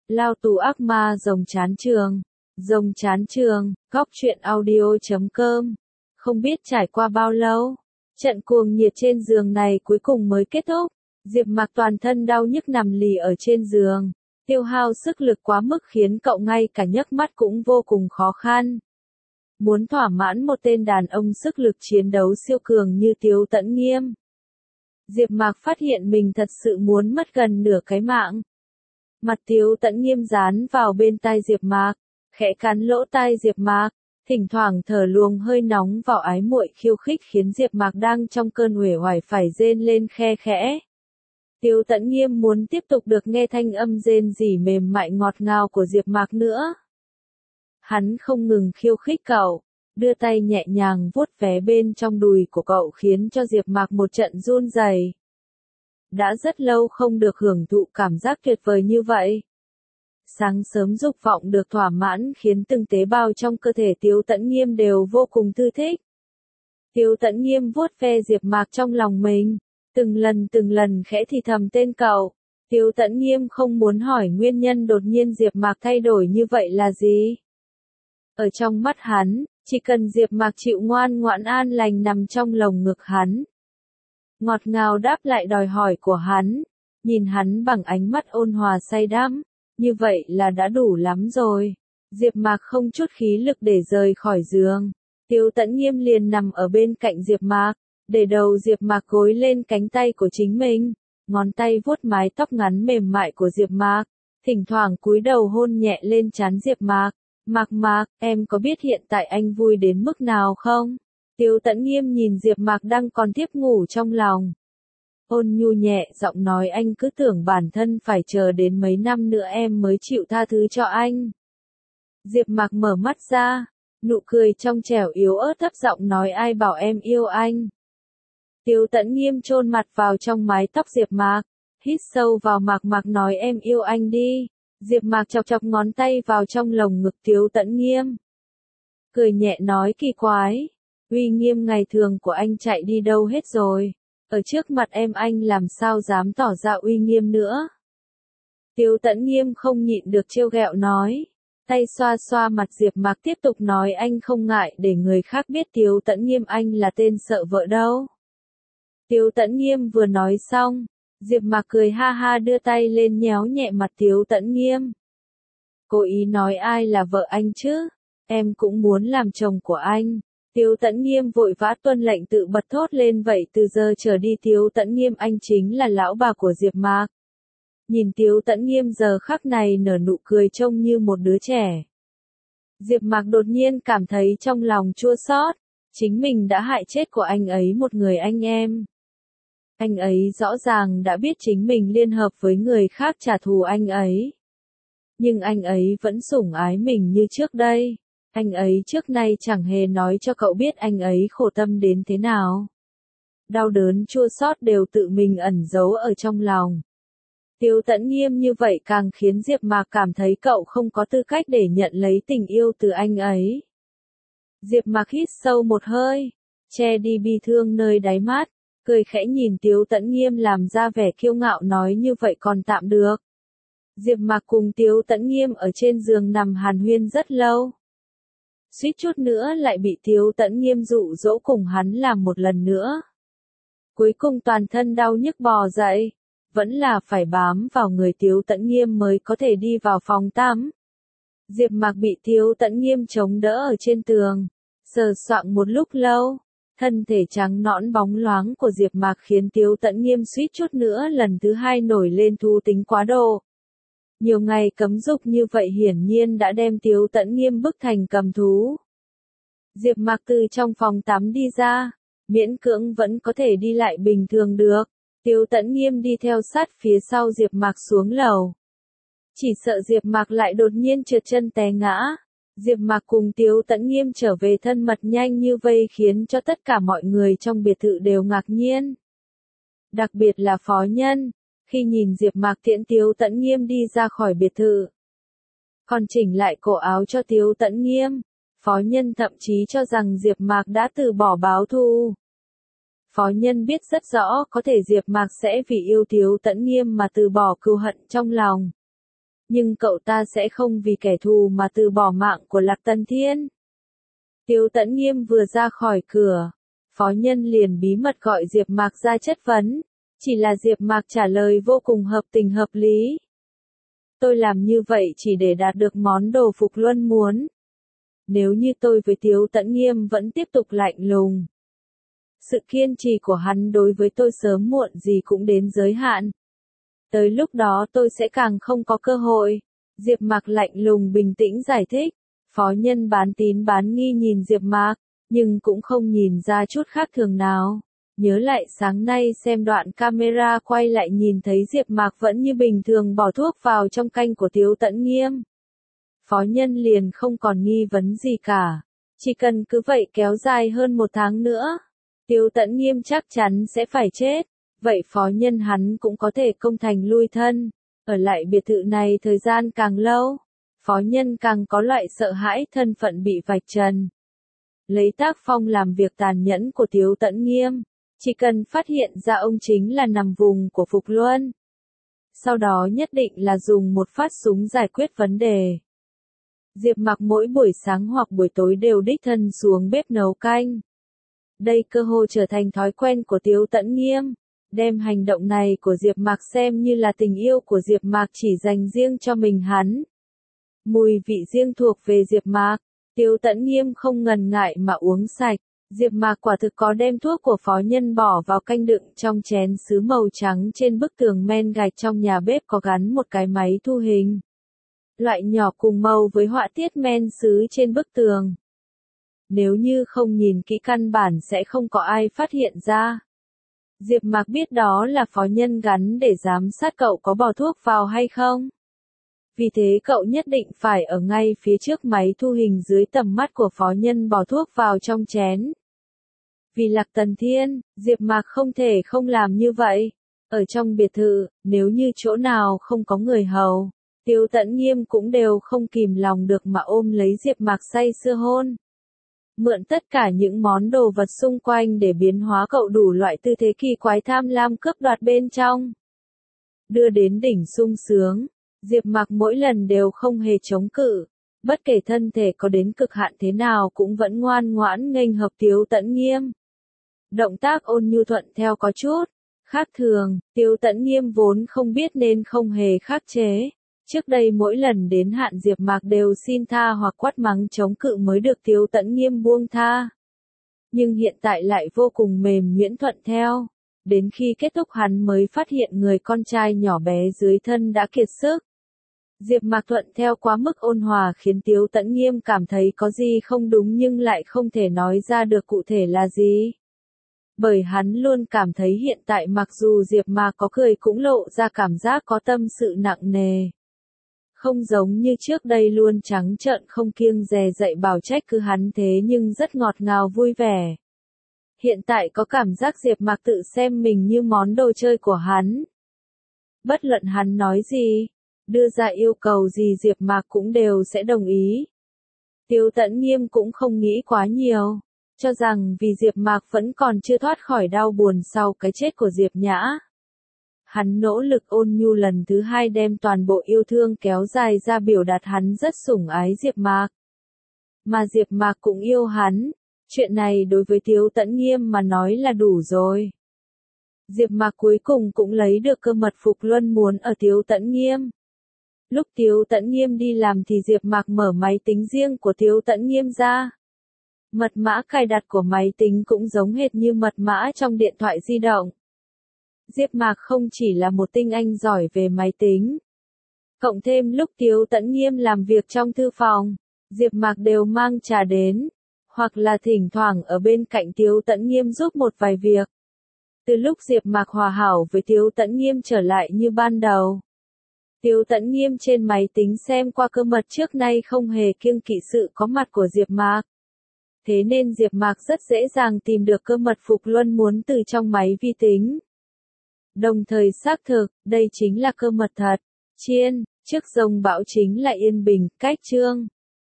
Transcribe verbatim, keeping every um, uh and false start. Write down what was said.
Lao tù ác ma rồng chán trường. Rồng chán trường, góc truyện audio chấm com. Không biết trải qua bao lâu, trận cuồng nhiệt trên giường này cuối cùng mới kết thúc. Diệp Mạc toàn thân đau nhức nằm lì ở trên giường, tiêu hao sức lực quá mức khiến cậu ngay cả nhấc mắt cũng vô cùng khó khăn. Muốn thỏa mãn một tên đàn ông sức lực chiến đấu siêu cường như Tiếu Tẫn Nghiêm, Diệp Mạc phát hiện mình thật sự muốn mất gần nửa cái mạng. Mặt Tiếu Tẫn Nghiêm dán vào bên tai Diệp Mạc, khẽ cắn lỗ tai Diệp Mạc, thỉnh thoảng thở luồng hơi nóng vào ái muội khiêu khích khiến Diệp Mạc đang trong cơn uể oải phải rên lên khe khẽ. Tiếu Tẫn Nghiêm muốn tiếp tục được nghe thanh âm rên rỉ mềm mại ngọt ngào của Diệp Mạc nữa. Hắn không ngừng khiêu khích cậu, đưa tay nhẹ nhàng vuốt ve bên trong đùi của cậu khiến cho Diệp Mạc một trận run rẩy. Đã rất lâu không được hưởng thụ cảm giác tuyệt vời như vậy. Sáng sớm dục vọng được thỏa mãn khiến từng tế bào trong cơ thể Tiếu Tẫn Nghiêm đều vô cùng thư thích. Tiếu Tẫn Nghiêm vuốt ve Diệp Mạc trong lòng mình, từng lần từng lần khẽ thì thầm tên cậu. Tiếu Tẫn Nghiêm không muốn hỏi nguyên nhân đột nhiên Diệp Mạc thay đổi như vậy là gì. Ở trong mắt hắn, chỉ cần Diệp Mạc chịu ngoan ngoãn an lành nằm trong lồng ngực hắn, ngọt ngào đáp lại đòi hỏi của hắn, nhìn hắn bằng ánh mắt ôn hòa say đắm, như vậy là đã đủ lắm rồi. Diệp Mạc không chút khí lực để rời khỏi giường. Tiếu Tẫn Nghiêm liền nằm ở bên cạnh Diệp Mạc, để đầu Diệp Mạc gối lên cánh tay của chính mình, ngón tay vuốt mái tóc ngắn mềm mại của Diệp Mạc, thỉnh thoảng cúi đầu hôn nhẹ lên trán Diệp Mạc. Mạc Mạc, em có biết hiện tại anh vui đến mức nào không? Tiếu Tẫn Nghiêm nhìn Diệp Mạc đang còn tiếp ngủ trong lòng. Ôn nhu nhẹ giọng nói anh cứ tưởng bản thân phải chờ đến mấy năm nữa em mới chịu tha thứ cho anh. Diệp Mạc mở mắt ra, nụ cười trong trẻo yếu ớt thấp giọng nói ai bảo em yêu anh. Tiếu Tẫn Nghiêm chôn mặt vào trong mái tóc Diệp Mạc, hít sâu vào Mạc Mạc nói em yêu anh đi. Diệp Mạc chọc chọc ngón tay vào trong lồng ngực Tiếu Tẫn Nghiêm. Cười nhẹ nói kỳ quái, uy nghiêm ngày thường của anh chạy đi đâu hết rồi, ở trước mặt em anh làm sao dám tỏ ra uy nghiêm nữa. Tiếu Tẫn Nghiêm không nhịn được trêu ghẹo nói, tay xoa xoa mặt Diệp Mạc tiếp tục nói anh không ngại để người khác biết Tiếu Tẫn Nghiêm anh là tên sợ vợ đâu. Tiếu Tẫn Nghiêm vừa nói xong, Diệp Mạc cười ha ha đưa tay lên nhéo nhẹ mặt Tiếu Tẫn Nghiêm. Cố ý nói ai là vợ anh chứ, em cũng muốn làm chồng của anh. Tiếu Tẫn Nghiêm vội vã tuân lệnh tự bật thốt lên vậy từ giờ trở đi Tiếu Tẫn Nghiêm anh chính là lão bà của Diệp Mạc. Nhìn Tiếu Tẫn Nghiêm giờ khắc này nở nụ cười trông như một đứa trẻ. Diệp Mạc đột nhiên cảm thấy trong lòng chua xót, chính mình đã hại chết của anh ấy một người anh em. Anh ấy rõ ràng đã biết chính mình liên hợp với người khác trả thù anh ấy. Nhưng anh ấy vẫn sủng ái mình như trước đây. Anh ấy trước nay chẳng hề nói cho cậu biết anh ấy khổ tâm đến thế nào. Đau đớn chua xót đều tự mình ẩn giấu ở trong lòng. Tiếu Tẫn Nghiêm như vậy càng khiến Diệp Mạc cảm thấy cậu không có tư cách để nhận lấy tình yêu từ anh ấy. Diệp Mạc hít sâu một hơi, che đi bi thương nơi đáy mắt, cười khẽ nhìn Tiếu Tẫn Nghiêm làm ra vẻ kiêu ngạo nói như vậy còn tạm được. Diệp Mạc cùng Tiếu Tẫn Nghiêm ở trên giường nằm hàn huyên rất lâu. Suýt chút nữa lại bị Tiếu Tẫn Nghiêm dụ dỗ cùng hắn làm một lần nữa. Cuối cùng toàn thân đau nhức bò dậy, vẫn là phải bám vào người Tiếu Tẫn Nghiêm mới có thể đi vào phòng tắm. Diệp Mạc bị Tiếu Tẫn Nghiêm chống đỡ ở trên tường, sờ soạng một lúc lâu. Thân thể trắng nõn bóng loáng của Diệp Mạc khiến Tiếu Tẫn Nghiêm suýt chút nữa lần thứ hai nổi lên thú tính quá độ. Nhiều ngày cấm dục như vậy hiển nhiên đã đem Tiếu Tẫn Nghiêm bức thành cầm thú. Diệp Mạc từ trong phòng tắm đi ra, miễn cưỡng vẫn có thể đi lại bình thường được. Tiếu Tẫn Nghiêm đi theo sát phía sau Diệp Mạc xuống lầu. Chỉ sợ Diệp Mạc lại đột nhiên trượt chân té ngã. Diệp Mạc cùng Tiếu Tẫn Nghiêm trở về thân mật nhanh như vây khiến cho tất cả mọi người trong biệt thự đều ngạc nhiên. Đặc biệt là phó nhân, khi nhìn Diệp Mạc tiễn Tiếu Tẫn Nghiêm đi ra khỏi biệt thự. Còn chỉnh lại cổ áo cho Tiếu Tẫn Nghiêm, phó nhân thậm chí cho rằng Diệp Mạc đã từ bỏ báo thù. Phó nhân biết rất rõ có thể Diệp Mạc sẽ vì yêu Tiếu Tẫn Nghiêm mà từ bỏ cừu hận trong lòng. Nhưng cậu ta sẽ không vì kẻ thù mà từ bỏ mạng của Lạc Tần Thiên. Tiếu Tẫn Nghiêm vừa ra khỏi cửa, phó nhân liền bí mật gọi Diệp Mạc ra chất vấn. Chỉ là Diệp Mạc trả lời vô cùng hợp tình hợp lý. Tôi làm như vậy chỉ để đạt được món đồ Phục Luân muốn. Nếu như tôi với Tiếu Tẫn Nghiêm vẫn tiếp tục lạnh lùng, sự kiên trì của hắn đối với tôi sớm muộn gì cũng đến giới hạn. Tới lúc đó tôi sẽ càng không có cơ hội. Diệp Mạc lạnh lùng bình tĩnh giải thích. Phó nhân bán tín bán nghi nhìn Diệp Mạc, nhưng cũng không nhìn ra chút khác thường nào. Nhớ lại sáng nay xem đoạn camera quay lại nhìn thấy Diệp Mạc vẫn như bình thường bỏ thuốc vào trong canh của Tiếu Tẫn Nghiêm. Phó nhân liền không còn nghi vấn gì cả. Chỉ cần cứ vậy kéo dài hơn một tháng nữa, Tiếu Tẫn Nghiêm chắc chắn sẽ phải chết. Vậy phó nhân hắn cũng có thể công thành lui thân. Ở lại biệt thự này thời gian càng lâu, phó nhân càng có loại sợ hãi thân phận bị vạch trần. Lấy tác phong làm việc tàn nhẫn của Tiếu Tẫn Nghiêm, chỉ cần phát hiện ra ông chính là nằm vùng của Phục Luân. Sau đó nhất định là dùng một phát súng giải quyết vấn đề. Diệp Mạc mỗi buổi sáng hoặc buổi tối đều đích thân xuống bếp nấu canh. Đây cơ hồ trở thành thói quen của Tiếu Tẫn Nghiêm, đem hành động này của Diệp Mạc xem như là tình yêu của Diệp Mạc chỉ dành riêng cho mình hắn. Mùi vị riêng thuộc về Diệp Mạc, Tiếu Tẫn Nghiêm không ngần ngại mà uống sạch. Diệp Mạc quả thực có đem thuốc của phó nhân bỏ vào canh đựng trong chén sứ màu trắng trên bức tường men gạch trong nhà bếp có gắn một cái máy thu hình. Loại nhỏ cùng màu với họa tiết men sứ trên bức tường. Nếu như không nhìn kỹ căn bản sẽ không có ai phát hiện ra. Diệp Mạc biết đó là phó nhân gắn để giám sát cậu có bỏ thuốc vào hay không. Vì thế cậu nhất định phải ở ngay phía trước máy thu hình dưới tầm mắt của phó nhân bỏ thuốc vào trong chén. Vì Lạc Tần Thiên, Diệp Mạc không thể không làm như vậy. Ở trong biệt thự, nếu như chỗ nào không có người hầu, Tiếu Tẫn Nghiêm cũng đều không kìm lòng được mà ôm lấy Diệp Mạc say sưa hôn. Mượn tất cả những món đồ vật xung quanh để biến hóa cậu đủ loại tư thế kỳ quái tham lam cướp đoạt bên trong. Đưa đến đỉnh sung sướng, Diệp Mạc mỗi lần đều không hề chống cự. Bất kể thân thể có đến cực hạn thế nào cũng vẫn ngoan ngoãn nghênh hợp Tiếu Tẫn Nghiêm. Động tác ôn nhu thuận theo có chút khác thường, Tiếu Tẫn Nghiêm vốn không biết nên không hề khắc chế. Trước đây mỗi lần đến hạn Diệp Mạc đều xin tha hoặc quát mắng chống cự mới được Tiếu Tẫn Nghiêm buông tha. Nhưng hiện tại lại vô cùng mềm nhuyễn thuận theo. Đến khi kết thúc hắn mới phát hiện người con trai nhỏ bé dưới thân đã kiệt sức. Diệp Mạc thuận theo quá mức ôn hòa khiến Tiếu Tẫn Nghiêm cảm thấy có gì không đúng nhưng lại không thể nói ra được cụ thể là gì. Bởi hắn luôn cảm thấy hiện tại mặc dù Diệp Mạc có cười cũng lộ ra cảm giác có tâm sự nặng nề. Không giống như trước đây luôn trắng trợn không kiêng dè dậy bảo trách cứ hắn thế nhưng rất ngọt ngào vui vẻ. Hiện tại có cảm giác Diệp Mạc tự xem mình như món đồ chơi của hắn. Bất luận hắn nói gì, đưa ra yêu cầu gì Diệp Mạc cũng đều sẽ đồng ý. Tiếu Tẫn Nghiêm cũng không nghĩ quá nhiều, cho rằng vì Diệp Mạc vẫn còn chưa thoát khỏi đau buồn sau cái chết của Diệp Nhã. Hắn nỗ lực ôn nhu lần thứ hai đem toàn bộ yêu thương kéo dài ra biểu đạt hắn rất sủng ái Diệp Mạc. Mà Diệp Mạc cũng yêu hắn, chuyện này đối với Tiếu Tẫn Nghiêm mà nói là đủ rồi. Diệp Mạc cuối cùng cũng lấy được cơ mật Phục Luân muốn ở Tiếu Tẫn Nghiêm. Lúc Tiếu Tẫn Nghiêm đi làm thì Diệp Mạc mở máy tính riêng của Tiếu Tẫn Nghiêm ra. Mật mã cài đặt của máy tính cũng giống hệt như mật mã trong điện thoại di động. Diệp Mạc không chỉ là một tinh anh giỏi về máy tính. Cộng thêm lúc Tiếu Tẫn Nghiêm làm việc trong thư phòng, Diệp Mạc đều mang trà đến, hoặc là thỉnh thoảng ở bên cạnh Tiếu Tẫn Nghiêm giúp một vài việc. Từ lúc Diệp Mạc hòa hảo với Tiếu Tẫn Nghiêm trở lại như ban đầu. Tiếu Tẫn Nghiêm trên máy tính xem qua cơ mật trước nay không hề kiêng kỵ sự có mặt của Diệp Mạc. Thế nên Diệp Mạc rất dễ dàng tìm được cơ mật Phục Luân muốn từ trong máy vi tính. Đồng thời xác thực, đây chính là cơ mật thật. Chiên, trước rồng bão chính là yên bình, cách chương.